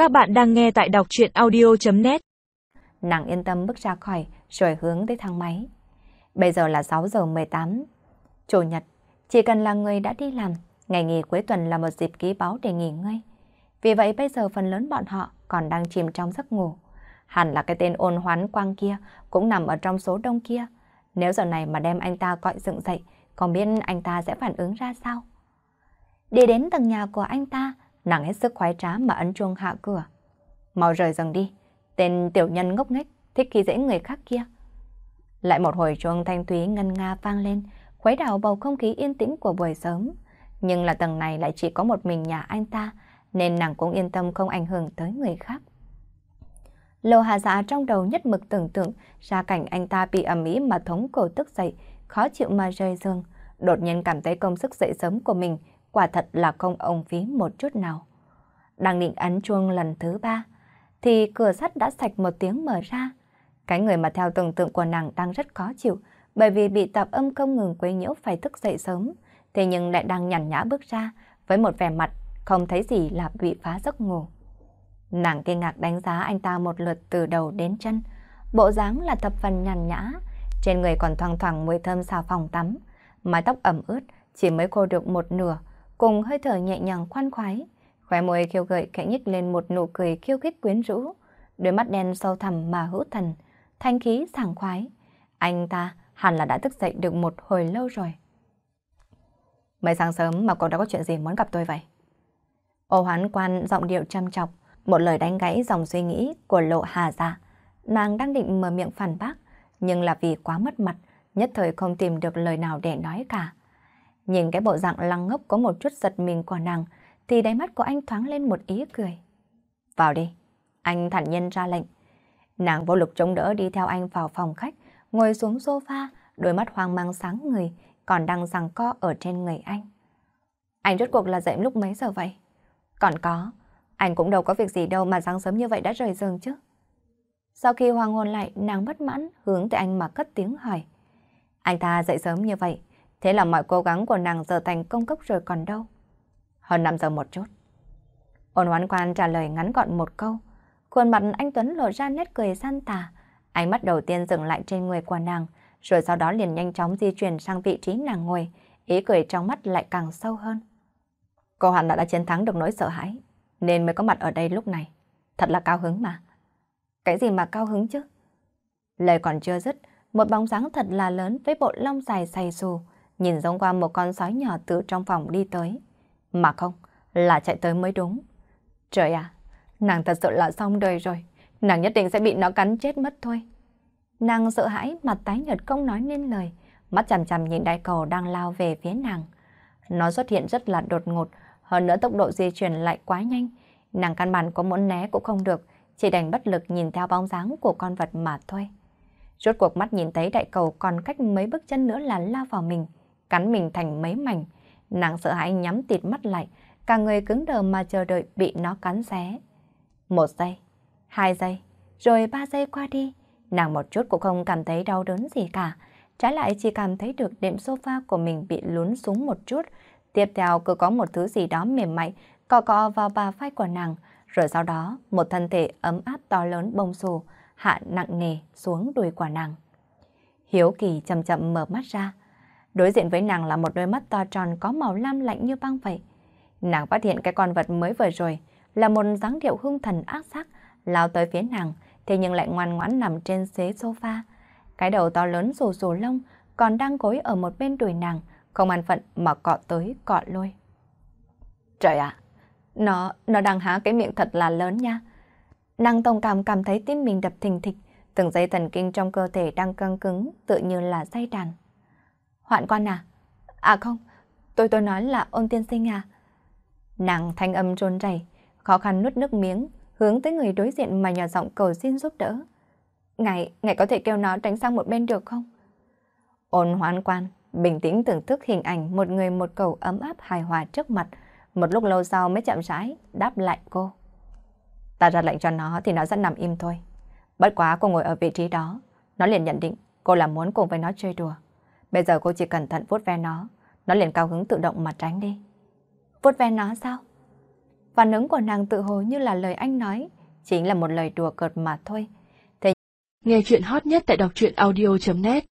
Các bạn đang nghe tại đọc truyện audio.net. Nàng yên tâm bước ra khỏi rồi hướng tới thang máy. Bây giờ là 6 giờ 18. Chủ nhật, chỉ cần là người đã đi làm, ngày nghỉ cuối tuần là một dịp quý báu để nghỉ ngơi. Vì vậy bây giờ phần lớn bọn họ còn đang chìm trong giấc ngủ. Hẳn là cái tên ôn hoán quang kia cũng nằm ở trong số đông kia. Nếu giờ này mà đem anh ta gọi dựng dậy, không biết anh ta sẽ phản ứng ra sao? Đi đến tầng nhà của anh ta, nàng hết sức khoái trá mà ấn chuông hạ cửa. Mau rời giường đi, tên tiểu nhân ngốc nghếch, thích khi dễ người khác kia. Lại một hồi chuông thanh thúy ngân nga vang lên, khuấy đảo bầu không khí yên tĩnh của buổi sớm. Nhưng là tầng này lại chỉ có một mình nhà anh ta, nên nàng cũng yên tâm không ảnh hưởng tới người khác. Lô Hà Dạ trong đầu nhất mực tưởng tượng ra cảnh anh ta bị ầm ĩ mà thống cổ tức dậy, khó chịu mà rời giường, đột nhiên cảm thấy công sức dậy sớm của mình quả thật là không uổng phí một chút nào. Đang định ấn chuông lần thứ 3, thì cửa sắt đã sạch một tiếng mở ra. Cái người mà theo tưởng tượng của nàng đang rất khó chịu, bởi vì bị tạp âm không ngừng quấy nhiễu phải thức dậy sớm, thế nhưng lại đang nhàn nhã bước ra với một vẻ mặt không thấy gì là bị phá giấc ngủ. Nàng kinh ngạc đánh giá anh ta một lượt từ đầu đến chân, bộ dáng là thập phần nhàn nhã, trên người còn thoang thoảng mùi thơm xà phòng tắm, mái tóc ẩm ướt chỉ mới khô được một nửa, cùng hơi thở nhẹ nhàng khoan khoái, khóe môi khiêu gợi khẽ nhếch lên một nụ cười khiêu khích quyến rũ, đôi mắt đen sâu thẳm mà hữu thần, thanh khí sảng khoái. Anh ta hẳn là đã thức dậy được một hồi lâu rồi. Mấy sáng sớm mà cô đã có chuyện gì muốn gặp tôi vậy? Ô Hoán Quan giọng điệu chăm chọc, một lời đánh gãy dòng suy nghĩ của Lộ Hà Dạ. Nàng đang định mở miệng phản bác, nhưng là vì quá mất mặt, nhất thời không tìm được lời nào để nói cả. Nhìn cái bộ dạng lăng ngốc có một chút giật mình của nàng, thì đáy mắt của anh thoáng lên một ý cười. Vào đi, anh thản nhiên ra lệnh. Nàng vô lực chống đỡ đi theo anh vào phòng khách, ngồi xuống sofa, đôi mắt hoang mang sáng người, còn đang giằng co ở trên người anh. Anh rốt cuộc là dậy lúc mấy giờ vậy? Còn có, anh cũng đâu có việc gì đâu mà sáng sớm như vậy đã rời giường chứ. Sau khi hoàng hồn lại, nàng bất mãn hướng tới anh mà cất tiếng hỏi. Anh ta dậy sớm như vậy, thế là mọi cố gắng của nàng giờ thành công cốc rồi còn đâu. Hơn 5 giờ một chút. Ôn Hoán Quan trả lời ngắn gọn một câu. Khuôn mặt anh Tuấn lộ ra nét cười gian tà. Ánh mắt đầu tiên dừng lại trên người của nàng, rồi sau đó liền nhanh chóng di chuyển sang vị trí nàng ngồi, ý cười trong mắt lại càng sâu hơn. Cô hẳn đã chiến thắng được nỗi sợ hãi, nên mới có mặt ở đây lúc này. Thật là cao hứng mà. Cái gì mà cao hứng chứ? Lời còn chưa dứt, một bóng dáng thật là lớn với bộ lông dài xày xù, nhìn giống qua một con sói nhỏ từ trong phòng đi tới. Mà không, là chạy tới mới đúng. Trời à, nàng thật sự là xong đời rồi. Nàng nhất định sẽ bị nó cắn chết mất thôi. Nàng sợ hãi, mặt tái nhợt không nói nên lời, mắt chằm chằm nhìn đại cầu đang lao về phía nàng. Nó xuất hiện rất là đột ngột, hơn nữa tốc độ di chuyển lại quá nhanh. Nàng căn bản có muốn né cũng không được, chỉ đành bất lực nhìn theo bóng dáng của con vật mà thôi. Rốt cuộc mắt nhìn thấy đại cầu còn cách mấy bước chân nữa là lao vào mình, cắn mình thành mấy mảnh. Nàng sợ hãi nhắm tịt mắt lại, cả người cứng đờ mà chờ đợi bị nó cắn xé. 1 giây, 2 giây, rồi 3 giây qua đi, nàng một chút cũng không cảm thấy đau đớn gì cả, trái lại chỉ cảm thấy được đệm sofa của mình bị lún xuống một chút. Tiếp theo cứ có một thứ gì đó mềm mại cọ cọ vào bả vai của nàng, rồi sau đó một thân thể ấm áp to lớn bông xù hạ nặng nề xuống đùi của nàng. Hiếu kỳ chậm chậm mở mắt ra, đối diện với nàng là một đôi mắt to tròn có màu lam lạnh như băng vậy. Nàng phát hiện cái con vật mới vừa rồi là một dáng điệu hung thần ác sắc lao tới phía nàng, thế nhưng lại ngoan ngoãn nằm trên ghế sofa. Cái đầu to lớn rù rù lông còn đang gối ở một bên đùi nàng, không an phận mà cọ tới cọ lui. Trời ạ, nó đang há cái miệng thật là lớn nha. Nàng tổng cảm thấy tim mình đập thình thịch, từng dây thần kinh trong cơ thể đang căng cứng tựa như là dây đàn. Hoạn Quan à? À không, tôi nói là Ôn tiên sinh à? Nàng thanh âm run rẩy, khó khăn nuốt nước miếng, hướng tới người đối diện mà nhỏ giọng cầu xin giúp đỡ. Ngài có thể kêu nó tránh sang một bên được không? Ôn Hoán Quan bình tĩnh thưởng thức hình ảnh một người một cầu ấm áp hài hòa trước mặt, một lúc lâu sau mới chậm rãi đáp lại cô. Ta ra lệnh cho nó thì nó sẽ nằm im thôi. Bất quá cô ngồi ở vị trí đó, nó liền nhận định cô là muốn cùng với nó chơi đùa. Bây giờ cô chỉ cẩn thận vuốt ve nó liền cao hứng tự động mà tránh đi. Vuốt ve nó sao? Phản ứng của nàng tự hồ như là lời anh nói, chính là một lời đùa cợt mà thôi. Nghe chuyện hot nhất tại đọc truyện audio.net